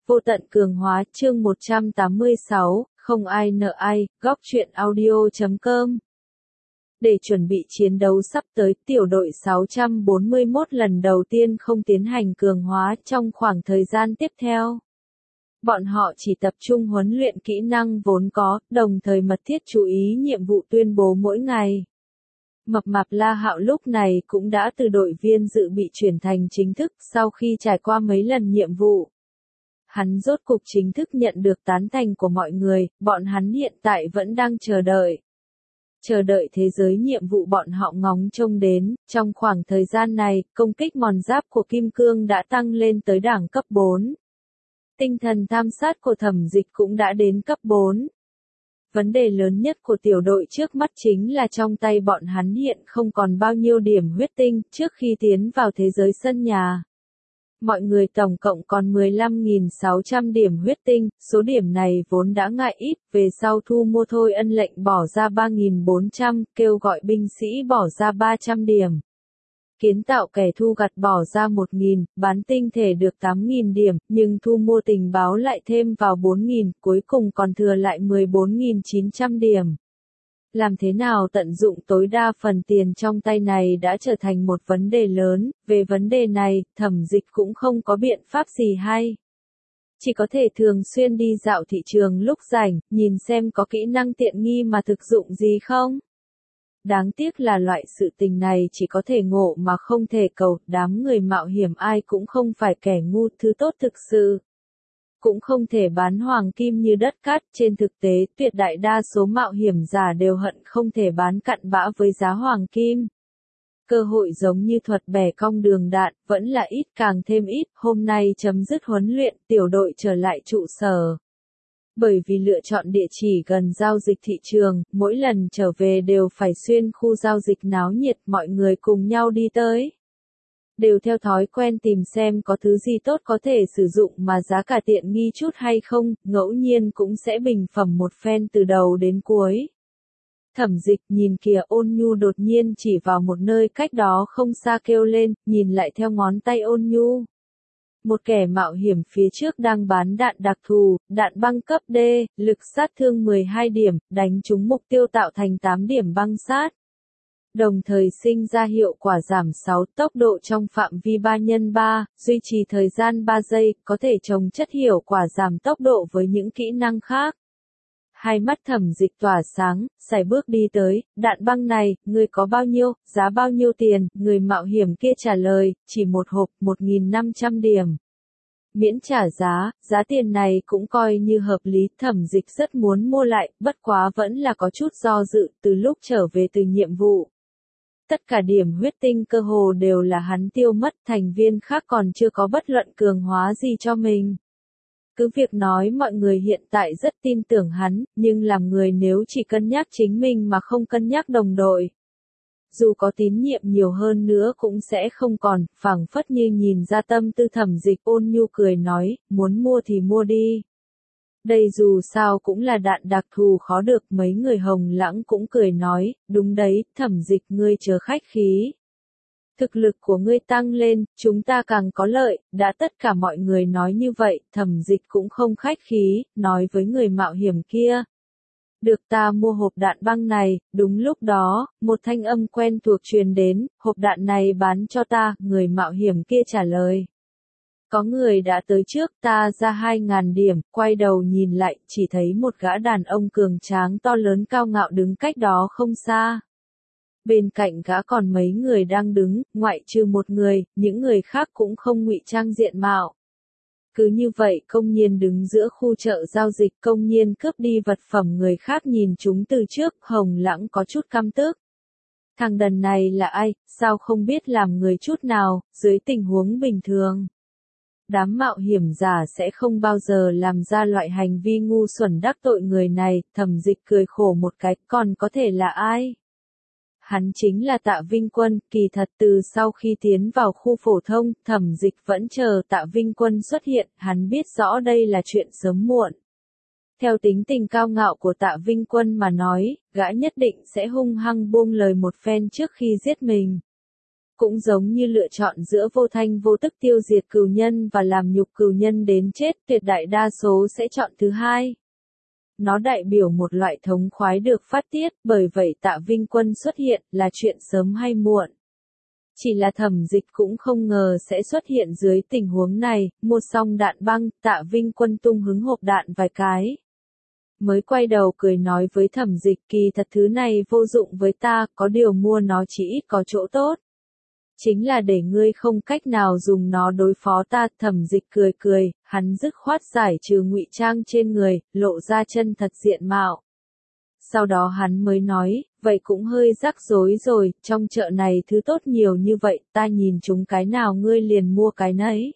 Vô tận cường hóa chương 186, không ai nợ ai, góc truyện audio.com. Để chuẩn bị chiến đấu sắp tới, tiểu đội 641 lần đầu tiên không tiến hành cường hóa trong khoảng thời gian tiếp theo. Bọn họ chỉ tập trung huấn luyện kỹ năng vốn có, đồng thời mật thiết chú ý nhiệm vụ tuyên bố mỗi ngày. Mập mạp La Hạo lúc này cũng đã từ đội viên dự bị chuyển thành chính thức sau khi trải qua mấy lần nhiệm vụ. Hắn rốt cục chính thức nhận được tán thành của mọi người, bọn hắn hiện tại vẫn đang chờ đợi. Chờ đợi thế giới nhiệm vụ bọn họ ngóng trông đến, trong khoảng thời gian này, công kích mòn giáp của Kim Cương đã tăng lên tới đẳng cấp 4. Tinh thần tham sát của Thẩm Dịch cũng đã đến cấp 4. Vấn đề lớn nhất của tiểu đội trước mắt chính là trong tay bọn hắn hiện không còn bao nhiêu điểm huyết tinh trước khi tiến vào thế giới sân nhà. Mọi người tổng cộng còn 15.600 điểm huyết tinh, số điểm này vốn đã ngại ít, về sau thu mua thôi ân lệnh bỏ ra 3.400, kêu gọi binh sĩ bỏ ra 300 điểm. Kiến tạo kẻ thu gặt bỏ ra 1.000, bán tinh thể được 8.000 điểm, nhưng thu mua tình báo lại thêm vào 4.000, cuối cùng còn thừa lại 14.900 điểm. Làm thế nào tận dụng tối đa phần tiền trong tay này đã trở thành một vấn đề lớn, về vấn đề này, Thẩm Dịch cũng không có biện pháp gì hay. Chỉ có thể thường xuyên đi dạo thị trường lúc rảnh, nhìn xem có kỹ năng tiện nghi mà thực dụng gì không. Đáng tiếc là loại sự tình này chỉ có thể ngộ mà không thể cầu, đám người mạo hiểm ai cũng không phải kẻ ngu, thứ tốt thực sự. Cũng không thể bán hoàng kim như đất cát, trên thực tế, tuyệt đại đa số mạo hiểm giả đều hận không thể bán cặn bã với giá hoàng kim. Cơ hội giống như thuật bẻ cong đường đạn, vẫn là ít càng thêm ít, hôm nay chấm dứt huấn luyện, tiểu đội trở lại trụ sở. Bởi vì lựa chọn địa chỉ gần giao dịch thị trường, mỗi lần trở về đều phải xuyên khu giao dịch náo nhiệt, mọi người cùng nhau đi tới. Đều theo thói quen tìm xem có thứ gì tốt có thể sử dụng mà giá cả tiện nghi chút hay không, ngẫu nhiên cũng sẽ bình phẩm một phen từ đầu đến cuối. Thẩm Dịch nhìn kìa, Ôn Nhu đột nhiên chỉ vào một nơi cách đó không xa kêu lên, nhìn lại theo ngón tay Ôn Nhu. Một kẻ mạo hiểm phía trước đang bán đạn đặc thù, đạn băng cấp D, lực sát thương 12 điểm, đánh trúng mục tiêu tạo thành 8 điểm băng sát. Đồng thời sinh ra hiệu quả giảm 6 tốc độ trong phạm vi 3x3, duy trì thời gian 3 giây, có thể chồng chất hiệu quả giảm tốc độ với những kỹ năng khác. Hai mắt Thẩm Dịch tỏa sáng, sải bước đi tới, đạn băng này, người có bao nhiêu, giá bao nhiêu tiền, người mạo hiểm kia trả lời, chỉ một hộp, 1.500 điểm. Miễn trả giá, giá tiền này cũng coi như hợp lý, Thẩm Dịch rất muốn mua lại, bất quá vẫn là có chút do dự, từ lúc trở về từ nhiệm vụ. Tất cả điểm huyết tinh cơ hồ đều là hắn tiêu mất, thành viên khác còn chưa có bất luận cường hóa gì cho mình. Cứ việc nói mọi người hiện tại rất tin tưởng hắn, nhưng làm người nếu chỉ cân nhắc chính mình mà không cân nhắc đồng đội. Dù có tín nhiệm nhiều hơn nữa cũng sẽ không còn, phảng phất như nhìn ra tâm tư Thẩm Dịch. Ôn Nhu cười nói, muốn mua thì mua đi. Đây dù sao cũng là đạn đặc thù khó được, mấy người Hồng Lãng cũng cười nói, đúng đấy, Thẩm Dịch ngươi chớ khách khí. Thực lực của ngươi tăng lên, chúng ta càng có lợi, đã tất cả mọi người nói như vậy, Thẩm Dịch cũng không khách khí, nói với người mạo hiểm kia. Được, ta mua hộp đạn băng này, đúng lúc đó, một thanh âm quen thuộc truyền đến, hộp đạn này bán cho ta, người mạo hiểm kia trả lời. Có người đã tới trước, ta ra 2.000 điểm, quay đầu nhìn lại, chỉ thấy một gã đàn ông cường tráng to lớn cao ngạo đứng cách đó không xa. Bên cạnh gã còn mấy người đang đứng, ngoại trừ một người, những người khác cũng không ngụy trang diện mạo. Cứ như vậy công nhiên đứng giữa khu chợ giao dịch, công nhiên cướp đi vật phẩm người khác, nhìn chúng từ trước, Hồng Lãng có chút căm tức. Thằng đần này là ai, sao không biết làm người chút nào, dưới tình huống bình thường. Đám mạo hiểm giả sẽ không bao giờ làm ra loại hành vi ngu xuẩn đắc tội người này, Thẩm Dịch cười khổ một cái, còn có thể là ai? Hắn chính là Tạ Vinh Quân, kỳ thật từ sau khi tiến vào khu phổ thông, Thẩm Dịch vẫn chờ Tạ Vinh Quân xuất hiện, hắn biết rõ đây là chuyện sớm muộn. Theo tính tình cao ngạo của Tạ Vinh Quân mà nói, gã nhất định sẽ hung hăng buông lời một phen trước khi giết mình. Cũng giống như lựa chọn giữa vô thanh vô tức tiêu diệt cừu nhân và làm nhục cừu nhân đến chết, tuyệt đại đa số sẽ chọn thứ hai. Nó đại biểu một loại thống khoái được phát tiết, bởi vậy Tạ Vinh Quân xuất hiện là chuyện sớm hay muộn. Chỉ là Thẩm Dịch cũng không ngờ sẽ xuất hiện dưới tình huống này, mua xong đạn băng, Tạ Vinh Quân tung hứng hộp đạn vài cái. Mới quay đầu cười nói với Thẩm Dịch, kỳ thật thứ này vô dụng với ta, có điều mua nó chỉ ít có chỗ tốt. Chính là để ngươi không cách nào dùng nó đối phó ta. Thẩm Dịch cười cười, hắn dứt khoát giải trừ ngụy trang trên người, lộ ra chân thật diện mạo. Sau đó hắn mới nói, vậy cũng hơi rắc rối rồi, trong chợ này thứ tốt nhiều như vậy, ta nhìn chúng cái nào ngươi liền mua cái nấy.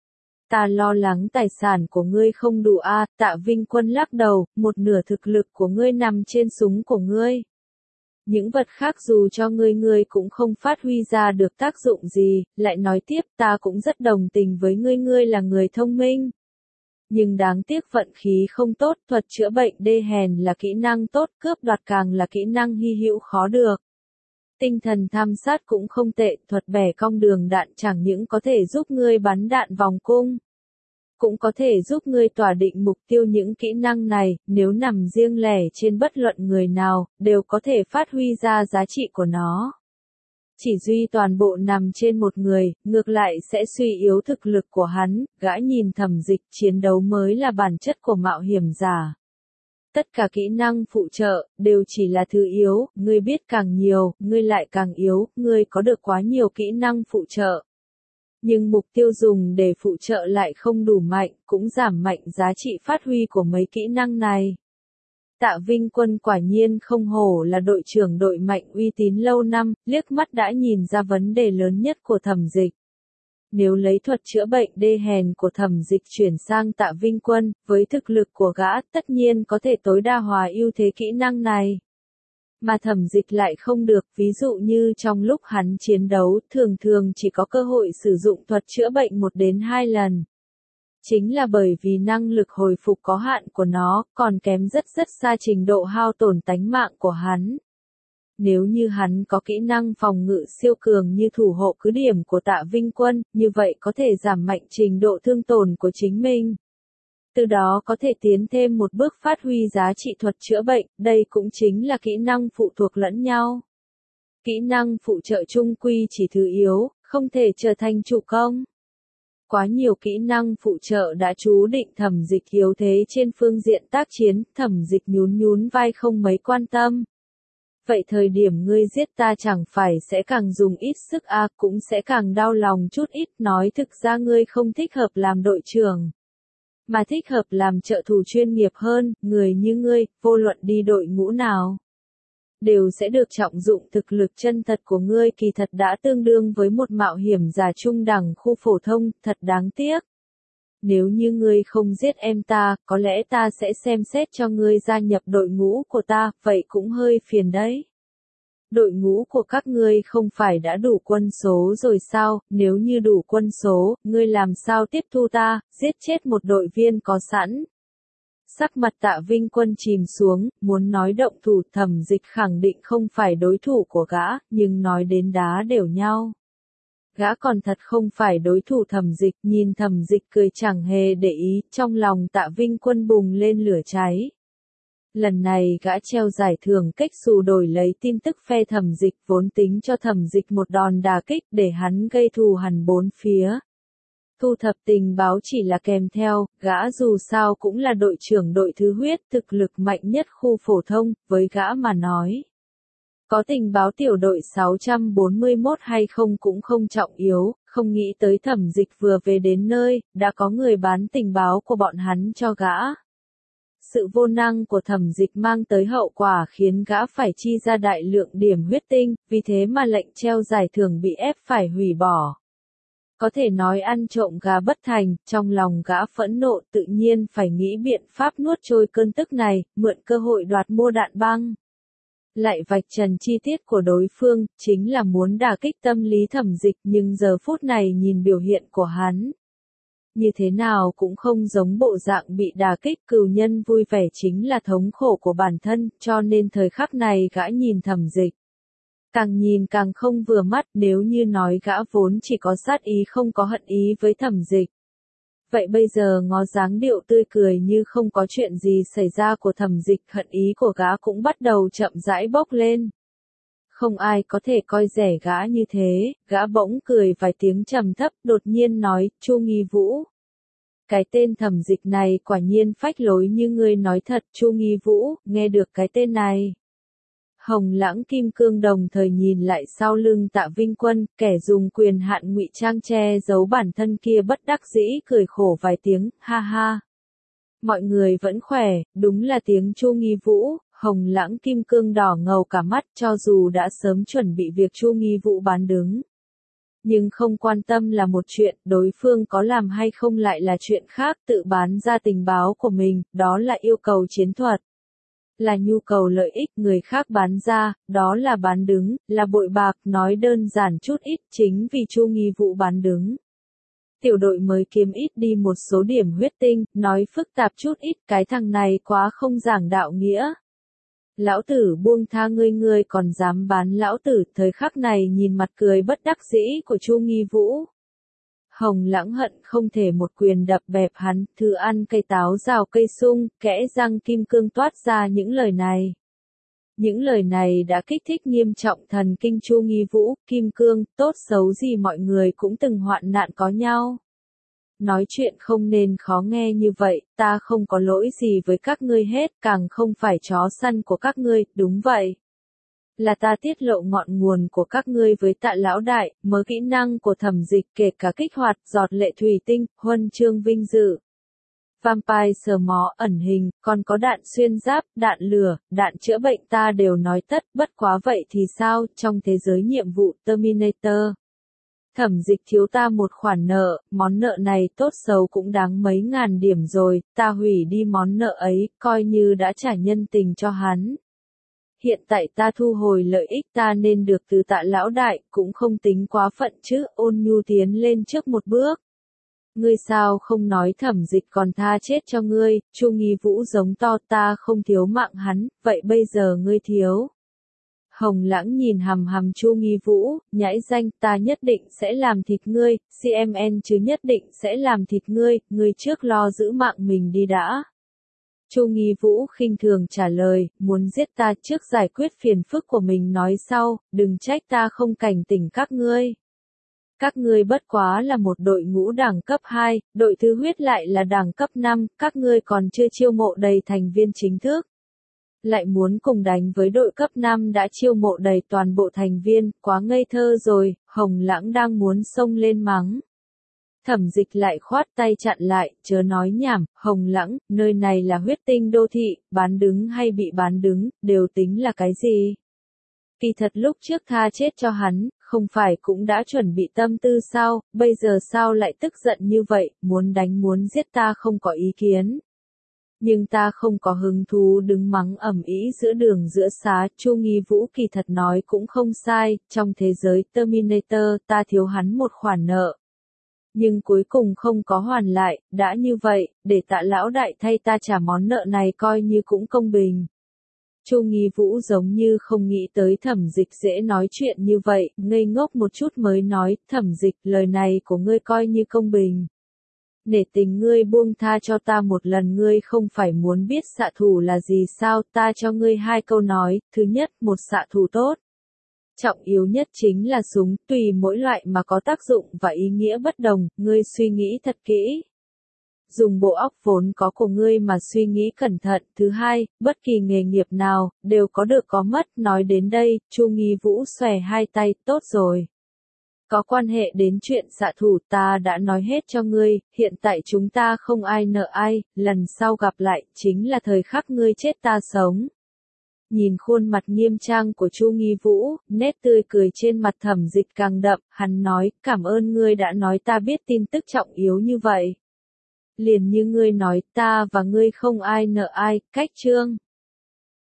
Ta lo lắng tài sản của ngươi không đủ a. Tạ Vinh Quân lắc đầu, một nửa thực lực của ngươi nằm trên súng của ngươi. Những vật khác dù cho ngươi cũng không phát huy ra được tác dụng gì, lại nói tiếp ta cũng rất đồng tình với ngươi là người thông minh. Nhưng đáng tiếc vận khí không tốt, thuật chữa bệnh đê hèn là kỹ năng tốt, cướp đoạt càng là kỹ năng hy hữu khó được. Tinh thần tham sát cũng không tệ, thuật bẻ cong đường đạn chẳng những có thể giúp ngươi bắn đạn vòng cung. Cũng có thể giúp ngươi tỏa định mục tiêu. Những kỹ năng này, nếu nằm riêng lẻ trên bất luận người nào, đều có thể phát huy ra giá trị của nó. Chỉ duy toàn bộ nằm trên một người, ngược lại sẽ suy yếu thực lực của hắn. Gã nhìn Thẩm Dịch, chiến đấu mới là bản chất của mạo hiểm giả. Tất cả kỹ năng phụ trợ, đều chỉ là thứ yếu, ngươi biết càng nhiều, ngươi lại càng yếu, ngươi có được quá nhiều kỹ năng phụ trợ. Nhưng mục tiêu dùng để phụ trợ lại không đủ mạnh, cũng giảm mạnh giá trị phát huy của mấy kỹ năng này. Tạ Vinh Quân quả nhiên không hổ là đội trưởng đội mạnh uy tín lâu năm, liếc mắt đã nhìn ra vấn đề lớn nhất của Thẩm Dịch. Nếu lấy thuật chữa bệnh đê hèn của Thẩm Dịch chuyển sang Tạ Vinh Quân, với thực lực của gã tất nhiên có thể tối đa hóa ưu thế kỹ năng này. Mà Thẩm Dịch lại không được, ví dụ như trong lúc hắn chiến đấu, thường chỉ có cơ hội sử dụng thuật chữa bệnh 1 đến 2 lần. Chính là bởi vì năng lực hồi phục có hạn của nó, còn kém rất xa trình độ hao tổn tánh mạng của hắn. Nếu như hắn có kỹ năng phòng ngự siêu cường như thủ hộ cứ điểm của Tạ Vinh Quân, như vậy có thể giảm mạnh trình độ thương tổn của chính mình. Từ đó có thể tiến thêm một bước phát huy giá trị thuật chữa bệnh, đây cũng chính là kỹ năng phụ thuộc lẫn nhau. Kỹ năng phụ trợ chung quy chỉ thứ yếu, không thể trở thành chủ công. Quá nhiều kỹ năng phụ trợ đã chú định Thẩm Dịch yếu thế trên phương diện tác chiến, Thẩm Dịch nhún vai không mấy quan tâm. Vậy thời điểm ngươi giết ta chẳng phải sẽ càng dùng ít sức cũng sẽ càng đau lòng chút ít, nói thực ra ngươi không thích hợp làm đội trưởng. Mà thích hợp làm trợ thủ chuyên nghiệp hơn, người như ngươi, vô luận đi đội ngũ nào. Đều sẽ được trọng dụng. Thực lực chân thật của ngươi kỳ thật đã tương đương với một mạo hiểm giả trung đẳng khu phổ thông, thật đáng tiếc. Nếu như ngươi không giết em ta, có lẽ ta sẽ xem xét cho ngươi gia nhập đội ngũ của ta, vậy cũng hơi phiền đấy. Đội ngũ của các ngươi không phải đã đủ quân số rồi sao, nếu như đủ quân số, ngươi làm sao tiếp thu ta, giết chết một đội viên có sẵn. Sắc mặt Tạ Vinh Quân chìm xuống, muốn nói động thủ. Thẩm Dịch khẳng định không phải đối thủ của gã, nhưng nói đến đá đều nhau. Gã còn thật không phải đối thủ Thẩm Dịch, nhìn Thẩm Dịch cười chẳng hề để ý, trong lòng Tạ Vinh Quân bùng lên lửa cháy. Lần này gã treo giải thưởng cách xù đổi lấy tin tức phe Thẩm Dịch, vốn tính cho Thẩm Dịch một đòn đả kích để hắn gây thù hằn bốn phía. Thu thập tình báo chỉ là kèm theo, gã dù sao cũng là đội trưởng đội thứ huyết, thực lực mạnh nhất khu phổ thông, với gã mà nói. Có tình báo tiểu đội 641 hay không cũng không trọng yếu, không nghĩ tới Thẩm Dịch vừa về đến nơi, đã có người bán tình báo của bọn hắn cho gã. Sự vô năng của Thẩm Dịch mang tới hậu quả khiến gã phải chi ra đại lượng điểm huyết tinh, vì thế mà lệnh treo giải thưởng bị ép phải hủy bỏ. Có thể nói ăn trộm gà bất thành, trong lòng gã phẫn nộ tự nhiên phải nghĩ biện pháp nuốt trôi cơn tức này, mượn cơ hội đoạt mua đạn băng. Lại vạch trần chi tiết của đối phương, chính là muốn đả kích tâm lý Thẩm Dịch, nhưng giờ phút này nhìn biểu hiện của hắn. Như thế nào cũng không giống bộ dạng bị đả kích, cừu nhân vui vẻ chính là thống khổ của bản thân, cho nên thời khắc này gã nhìn Thẩm Dịch. Càng nhìn càng không vừa mắt, nếu như nói gã vốn chỉ có sát ý không có hận ý với Thẩm Dịch. Vậy bây giờ ngó dáng điệu tươi cười như không có chuyện gì xảy ra của Thẩm Dịch, hận ý của gã cũng bắt đầu chậm rãi bốc lên. Không ai có thể coi rẻ gã như thế, gã bỗng cười vài tiếng trầm thấp, đột nhiên nói, Chu Nghi Vũ. Cái tên Thẩm Dịch này quả nhiên phách lối như ngươi nói thật. Chu Nghi Vũ, nghe được cái tên này. Hồng Lãng Kim Cương đồng thời nhìn lại sau lưng Tạ Vinh Quân, kẻ dùng quyền hạn ngụy trang che giấu bản thân kia bất đắc dĩ cười khổ vài tiếng, ha ha. Mọi người vẫn khỏe, đúng là tiếng Chu Nghi Vũ. Hồng Lãng Kim Cương đỏ ngầu cả mắt, cho dù đã sớm chuẩn bị việc Chu Nghi Vũ bán đứng. Nhưng không quan tâm là một chuyện, đối phương có làm hay không lại là chuyện khác, tự bán ra tình báo của mình, đó là yêu cầu chiến thuật. Là nhu cầu lợi ích người khác bán ra, đó là bán đứng, là bội bạc, nói đơn giản chút ít, chính vì Chu Nghi Vũ bán đứng. Tiểu đội mới kiếm ít đi một số điểm huyết tinh, nói phức tạp chút ít, cái thằng này quá không giảng đạo nghĩa. Lão tử buông tha ngươi còn dám bán lão tử, thời khắc này nhìn mặt cười bất đắc dĩ của Chu Nghi Vũ. Hồng Lãng hận không thể một quyền đập bẹp hắn, thứ ăn cây táo rào cây sung, kẽ răng kim cương toát ra những lời này. Những lời này đã kích thích nghiêm trọng thần kinh Chu Nghi Vũ, kim cương, tốt xấu gì mọi người cũng từng hoạn nạn có nhau. Nói chuyện không nên khó nghe như vậy, ta không có lỗi gì với các ngươi hết, càng không phải chó săn của các ngươi, đúng vậy. Là ta tiết lộ ngọn nguồn của các ngươi với Tạ lão đại, mớ kỹ năng của Thẩm Dịch kể cả kích hoạt, giọt lệ thủy tinh, huân chương vinh dự. Vampire sờ mó ẩn hình, còn có đạn xuyên giáp, đạn lửa, đạn chữa bệnh ta đều nói tất, bất quá vậy thì sao, trong thế giới nhiệm vụ Terminator. Thẩm Dịch thiếu ta một khoản nợ, món nợ này tốt xấu cũng đáng mấy ngàn điểm rồi, ta hủy đi món nợ ấy, coi như đã trả nhân tình cho hắn. Hiện tại ta thu hồi lợi ích ta nên được từ Tạ lão đại, cũng không tính quá phận chứ, Ôn Nhu tiến lên trước một bước. Ngươi sao không nói Thẩm Dịch còn tha chết cho ngươi, Chu Nghi Vũ giống to, ta không thiếu mạng hắn, vậy bây giờ ngươi thiếu. Hồng Lãng nhìn hằm hằm Chu Nghi Vũ, nhãi danh, ta nhất định sẽ làm thịt ngươi, CMN chứ nhất định sẽ làm thịt ngươi, ngươi trước lo giữ mạng mình đi đã. Chu Nghi Vũ khinh thường trả lời, muốn giết ta trước giải quyết phiền phức của mình nói sau, đừng trách ta không cảnh tỉnh các ngươi. Các ngươi bất quá là một đội ngũ đẳng cấp 2, đội thứ huyết lại là đẳng cấp 5, các ngươi còn chưa chiêu mộ đầy thành viên chính thức. Lại muốn cùng đánh với đội cấp 5 đã chiêu mộ đầy toàn bộ thành viên, quá ngây thơ rồi, Hồng Lãng đang muốn xông lên mắng. Thẩm Dịch lại khoát tay chặn lại, chớ nói nhảm, Hồng Lãng, nơi này là huyết tinh đô thị, bán đứng hay bị bán đứng, đều tính là cái gì? Kỳ thật lúc trước tha chết cho hắn, không phải cũng đã chuẩn bị tâm tư sao, bây giờ sao lại tức giận như vậy, muốn đánh muốn giết ta không có ý kiến. Nhưng ta không có hứng thú đứng mắng ầm ĩ giữa đường giữa xá, Chu Nghi Vũ kỳ thật nói cũng không sai, trong thế giới Terminator ta thiếu hắn một khoản nợ. Nhưng cuối cùng không có hoàn lại, đã như vậy, để Tạ lão đại thay ta trả món nợ này coi như cũng công bình. Chu Nghi Vũ giống như không nghĩ tới Thẩm Dịch dễ nói chuyện như vậy, ngây ngốc một chút mới nói, Thẩm Dịch, lời này của ngươi coi như công bình. Nể tình ngươi buông tha cho ta một lần, ngươi không phải muốn biết xạ thủ là gì sao, ta cho ngươi hai câu nói, thứ nhất, một xạ thủ tốt. Trọng yếu nhất chính là súng, tùy mỗi loại mà có tác dụng và ý nghĩa bất đồng, ngươi suy nghĩ thật kỹ. Dùng bộ óc vốn có của ngươi mà suy nghĩ cẩn thận. Thứ hai, bất kỳ nghề nghiệp nào, đều có được có mất. Nói đến đây, Chu Nghi Vũ xòe hai tay, tốt rồi. Có quan hệ đến chuyện xạ thủ ta đã nói hết cho ngươi, hiện tại chúng ta không ai nợ ai, lần sau gặp lại, chính là thời khắc ngươi chết ta sống. Nhìn khuôn mặt nghiêm trang của Chu Nghi Vũ, nét tươi cười trên mặt Thẩm Dịch càng đậm, hắn nói, cảm ơn ngươi đã nói ta biết tin tức trọng yếu như vậy. Liền như ngươi nói, ta và ngươi không ai nợ ai, cách chương.